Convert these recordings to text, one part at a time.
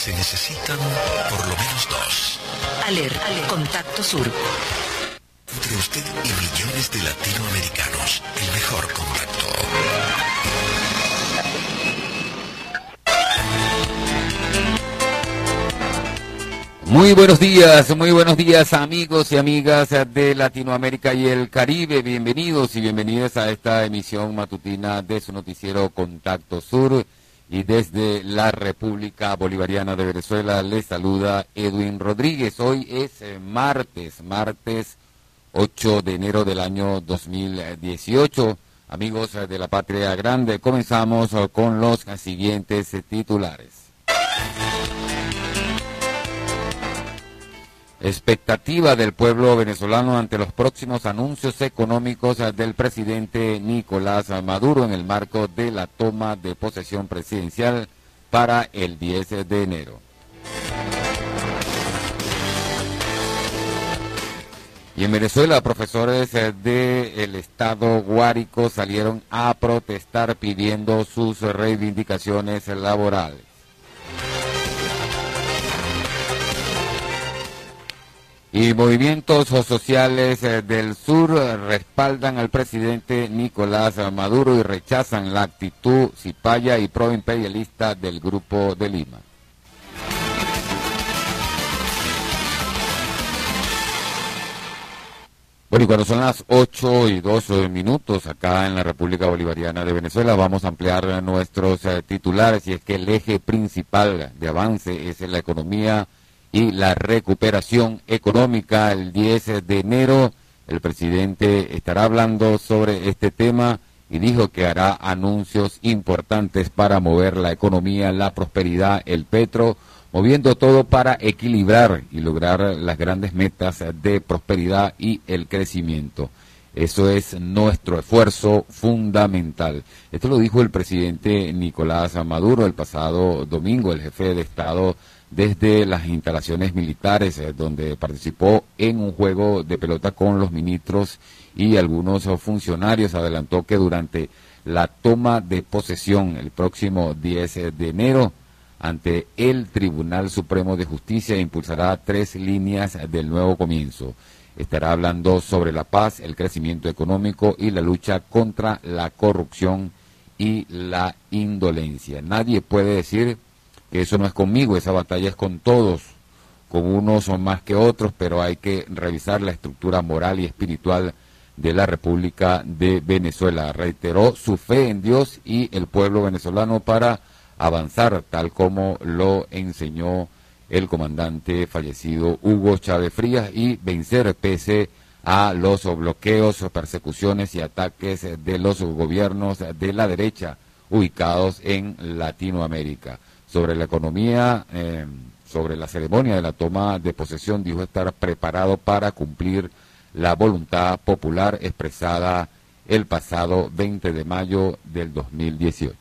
Se necesitan por lo menos dos. ALER, Contacto Sur. Entre usted y millones de latinoamericanos, el mejor contacto. Muy buenos días amigos y amigas de Latinoamérica y el Caribe. Bienvenidos y bienvenidas a esta emisión matutina de su noticiero Contacto Sur. Y desde la República Bolivariana de Venezuela les saluda Edwin Rodríguez. Hoy es martes 8 de enero del año 2018. Amigos de la Patria Grande, comenzamos con los siguientes titulares. Expectativa del pueblo venezolano ante los próximos anuncios económicos del presidente Nicolás Maduro en el marco de la toma de posesión presidencial para el 10 de enero. Y en Venezuela, profesores del estado Guárico salieron a protestar pidiendo sus reivindicaciones laborales. Y movimientos sociales del sur respaldan al presidente Nicolás Maduro y rechazan la actitud cipaya y proimperialista del Grupo de Lima. Bueno, y cuando son las 8:02 acá en la República Bolivariana de Venezuela, vamos a ampliar nuestros titulares, y es que el eje principal de avance es la economía y la recuperación económica. El 10 de enero el presidente estará hablando sobre este tema y dijo que hará anuncios importantes para mover la economía, la prosperidad, el petro, moviendo todo para equilibrar y lograr las grandes metas de prosperidad y el crecimiento. Eso es nuestro esfuerzo fundamental. Esto lo dijo el presidente Nicolás Maduro el pasado domingo, el jefe de Estado, desde las instalaciones militares, donde participó en un juego de pelota con los ministros y algunos funcionarios. Adelantó que durante la toma de posesión el próximo 10 de enero, ante el Tribunal Supremo de Justicia, impulsará 3 líneas del nuevo comienzo. Estará hablando sobre la paz, el crecimiento económico y la lucha contra la corrupción y la indolencia. Nadie puede decir que eso no es conmigo, esa batalla es con todos, con unos son más que otros, pero hay que revisar la estructura moral y espiritual de la República de Venezuela. Reiteró su fe en Dios y el pueblo venezolano para avanzar, tal como lo enseñó el comandante fallecido Hugo Chávez Frías, y vencer pese a los bloqueos, persecuciones y ataques de los gobiernos de la derecha ubicados en Latinoamérica. Sobre la economía, sobre la ceremonia de la toma de posesión, dijo estar preparado para cumplir la voluntad popular expresada el pasado 20 de mayo del 2018.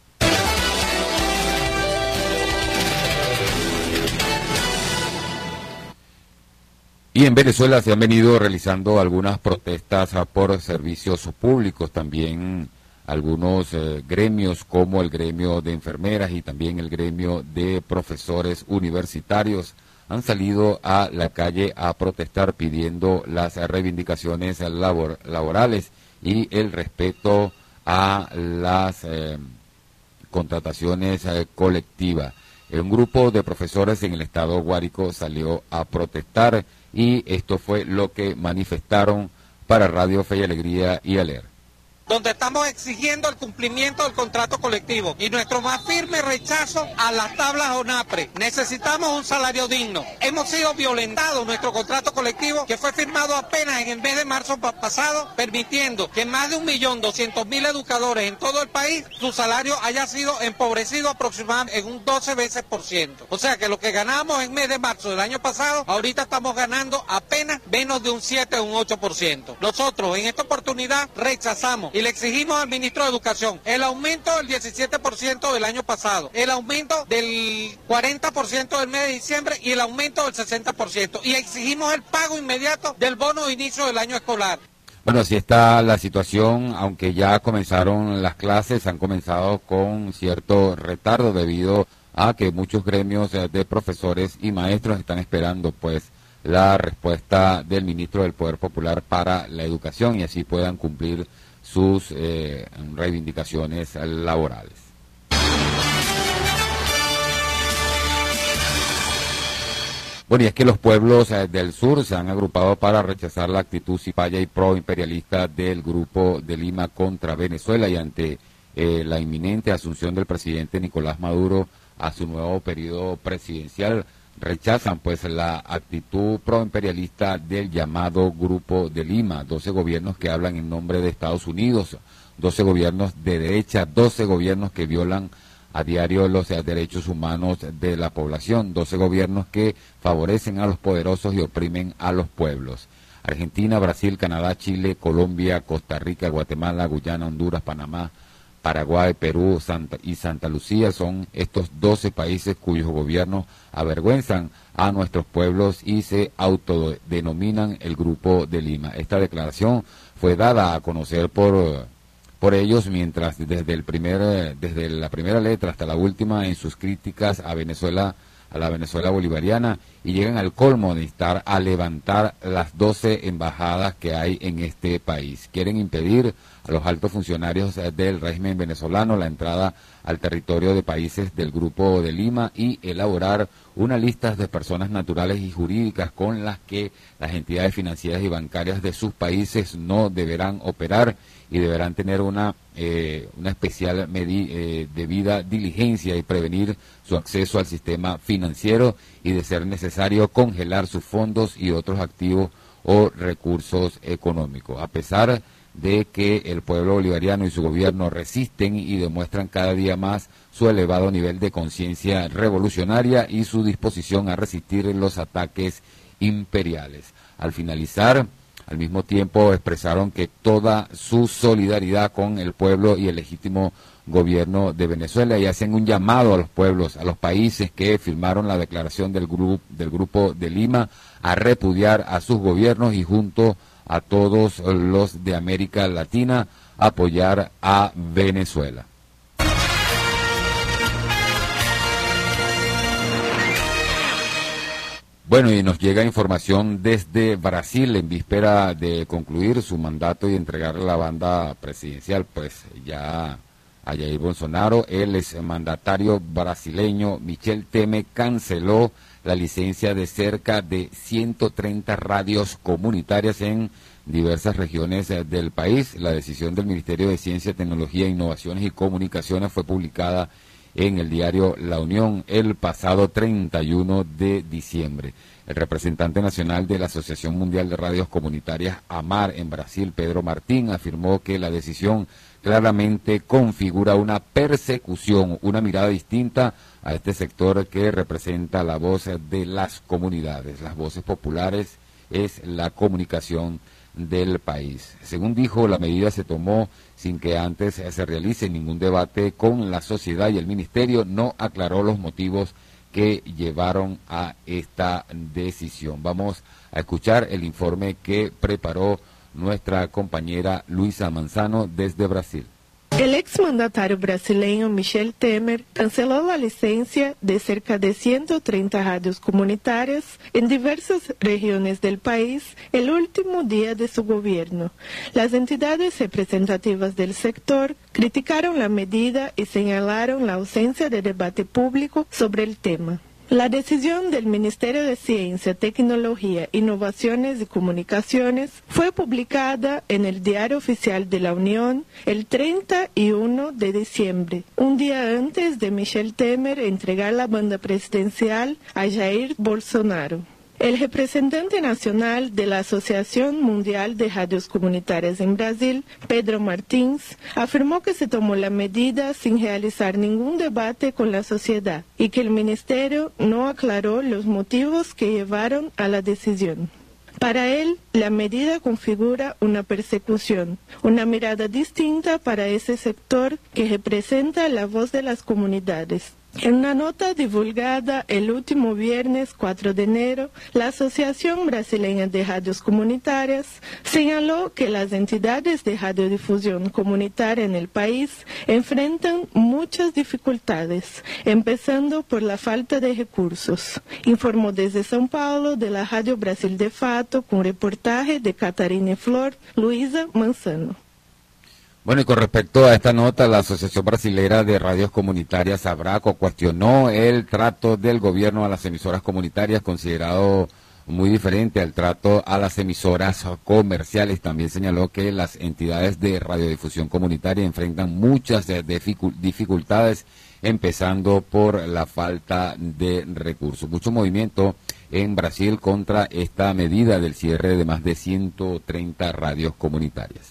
Y en Venezuela se han venido realizando algunas protestas por servicios públicos, también algunos gremios como el gremio de enfermeras y también el gremio de profesores universitarios han salido a la calle a protestar pidiendo las reivindicaciones laborales y el respeto a las contrataciones colectivas. Un grupo de profesores en el estado Guárico salió a protestar y esto fue lo que manifestaron para Radio Fe y Alegría y ALER. Donde estamos exigiendo el cumplimiento del contrato colectivo y nuestro más firme rechazo a las tablas ONAPRE. Necesitamos un salario digno. Hemos sido violentados nuestro contrato colectivo, que fue firmado apenas en el mes de marzo pasado, permitiendo que más de 1.200.000 educadores en todo el país, su salario haya sido empobrecido aproximadamente en un 12 veces por ciento. O sea que lo que ganábamos en el mes de marzo del año pasado, ahorita estamos ganando apenas menos de un 7 o un 8%. Nosotros en esta oportunidad rechazamos y le exigimos al ministro de Educación el aumento del 17% del año pasado, el aumento del 40% del mes de diciembre y el aumento del 60%. Y exigimos el pago inmediato del bono de inicio del año escolar. Bueno, así está la situación, aunque ya comenzaron las clases, han comenzado con cierto retardo debido a que muchos gremios de profesores y maestros están esperando pues la respuesta del ministro del Poder Popular para la Educación y así puedan cumplir sus reivindicaciones laborales. Bueno, y es que los pueblos del sur se han agrupado para rechazar la actitud cipaya y pro-imperialista del Grupo de Lima contra Venezuela y ante la inminente asunción del presidente Nicolás Maduro a su nuevo periodo presidencial, rechazan pues la actitud pro-imperialista del llamado Grupo de Lima, 12 gobiernos que hablan en nombre de Estados Unidos, 12 gobiernos de derecha, 12 gobiernos que violan a diario los derechos humanos de la población, 12 gobiernos que favorecen a los poderosos y oprimen a los pueblos. Argentina, Brasil, Canadá, Chile, Colombia, Costa Rica, Guatemala, Guyana, Honduras, Panamá, Paraguay, Perú y Santa Lucía son estos 12 países cuyos gobiernos avergüenzan a nuestros pueblos y se autodenominan el Grupo de Lima. Esta declaración fue dada a conocer por ellos mientras desde la primera letra hasta la última en sus críticas a Venezuela, a la Venezuela bolivariana, y llegan al colmo de instar a levantar las 12 embajadas que hay en este país. Quieren impedir a los altos funcionarios del régimen venezolano la entrada al territorio de países del Grupo de Lima y elaborar una lista de personas naturales y jurídicas con las que las entidades financieras y bancarias de sus países no deberán operar y deberán tener una especial debida diligencia y prevenir su acceso al sistema financiero y, de ser necesario, congelar sus fondos y otros activos o recursos económicos. A pesar de que el pueblo bolivariano y su gobierno resisten y demuestran cada día más su elevado nivel de conciencia revolucionaria y su disposición a resistir los ataques imperiales. Al finalizar, al mismo tiempo expresaron que toda su solidaridad con el pueblo y el legítimo gobierno de Venezuela y hacen un llamado a los pueblos, a los países que firmaron la declaración del Grupo de Lima a repudiar a sus gobiernos y junto a todos los de América Latina apoyar a Venezuela. Bueno, y nos llega información desde Brasil en víspera de concluir su mandato y entregar la banda presidencial, pues ya a Jair Bolsonaro. El exmandatario brasileño Michel Temer canceló la licencia de cerca de 130 radios comunitarias en diversas regiones del país. La decisión del Ministerio de Ciencia, Tecnología, Innovaciones y Comunicaciones fue publicada en el diario La Unión el pasado 31 de diciembre. El representante nacional de la Asociación Mundial de Radios Comunitarias, AMAR, en Brasil, Pedro Martín, afirmó que la decisión claramente configura una persecución, una mirada distinta a este sector que representa la voz de las comunidades. Las voces populares es la comunicación del país. Según dijo, la medida se tomó sin que antes se realice ningún debate con la sociedad y el ministerio no aclaró los motivos que llevaron a esta decisión. Vamos a escuchar el informe que preparó nuestra compañera Luisa Manzano desde Brasil. El exmandatario brasileño Michel Temer canceló la licencia de cerca de 130 radios comunitarias en diversas regiones del país el último día de su gobierno. Las entidades representativas del sector criticaron la medida y señalaron la ausencia de debate público sobre el tema. La decisión del Ministerio de Ciencia, Tecnología, Innovaciones y Comunicaciones fue publicada en el Diario Oficial de la Unión el 31 de diciembre, un día antes de Michel Temer entregar la banda presidencial a Jair Bolsonaro. El representante nacional de la Asociación Mundial de Radios Comunitarias en Brasil, Pedro Martins, afirmó que se tomó la medida sin realizar ningún debate con la sociedad y que el ministerio no aclaró los motivos que llevaron a la decisión. Para él, la medida configura una persecución, una mirada distinta para ese sector que representa la voz de las comunidades. En una nota divulgada el último viernes 4 de enero, la Asociación Brasileña de Radios Comunitarias señaló que las entidades de radiodifusión comunitaria en el país enfrentan muchas dificultades, empezando por la falta de recursos. Informó desde São Paulo de la Radio Brasil de Fato, con reportaje de Catarina Flor, Luisa Manzano. Bueno, y con respecto a esta nota, la Asociación Brasilera de Radios Comunitarias, Abraco, cuestionó el trato del gobierno a las emisoras comunitarias, considerado muy diferente al trato a las emisoras comerciales. También señaló que las entidades de radiodifusión comunitaria enfrentan muchas dificultades, empezando por la falta de recursos. Mucho movimiento en Brasil contra esta medida del cierre de más de 130 radios comunitarias.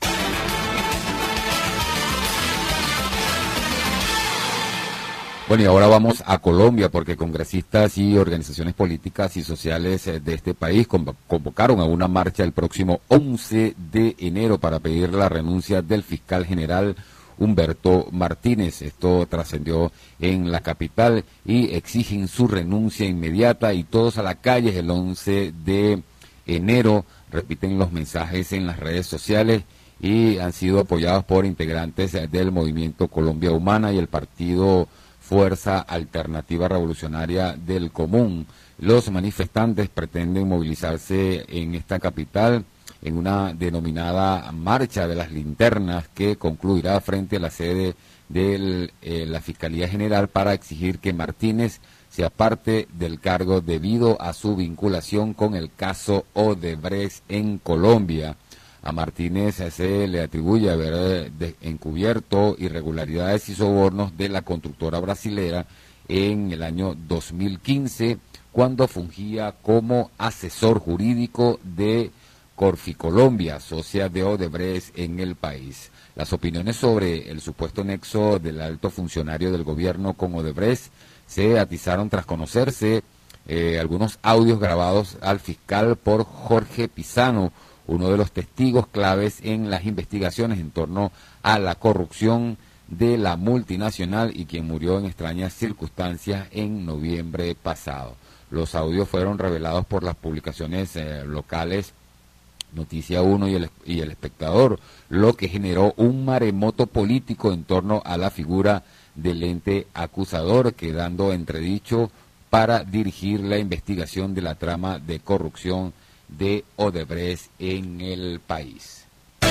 Bueno, y ahora vamos a Colombia, porque congresistas y organizaciones políticas y sociales de este país convocaron a una marcha el próximo 11 de enero para pedir la renuncia del fiscal general Humberto Martínez. Esto trascendió en la capital y exigen su renuncia inmediata, y todos a la calle el 11 de enero. Repiten los mensajes en las redes sociales y han sido apoyados por integrantes del Movimiento Colombia Humana y el partido Fuerza Alternativa Revolucionaria del Común. Los manifestantes pretenden movilizarse en esta capital en una denominada Marcha de las Linternas, que concluirá frente a la sede de la Fiscalía General para exigir que Martínez se aparte del cargo debido a su vinculación con el caso Odebrecht en Colombia. A Martínez se le atribuye haber encubierto irregularidades y sobornos de la constructora brasilera en el año 2015, cuando fungía como asesor jurídico de Corficolombia, socia de Odebrecht en el país. Las opiniones sobre el supuesto nexo del alto funcionario del gobierno con Odebrecht se atizaron tras conocerse algunos audios grabados al fiscal por Jorge Pisano, uno de los testigos claves en las investigaciones en torno a la corrupción de la multinacional y quien murió en extrañas circunstancias en noviembre pasado. Los audios fueron revelados por las publicaciones locales Noticia 1 y el Espectador, lo que generó un maremoto político en torno a la figura del ente acusador, quedando entredicho para dirigir la investigación de la trama de corrupción de Odebrecht en el país.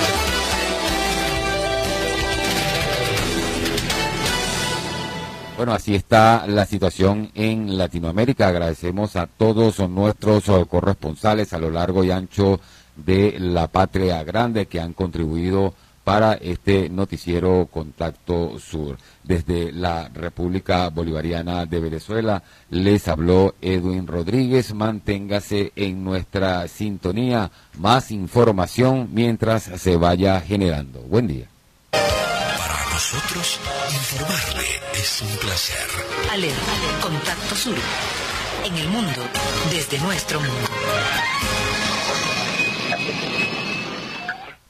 Bueno, así está la situación en Latinoamérica. Agradecemos a todos nuestros corresponsales a lo largo y ancho de la patria grande que han contribuido para este noticiero Contacto Sur. Desde la República Bolivariana de Venezuela les habló Edwin Rodríguez. Manténgase en nuestra sintonía. Más información mientras se vaya generando. Buen día. Para nosotros, informarle es un placer. Contacto Sur. En el mundo, desde nuestro mundo.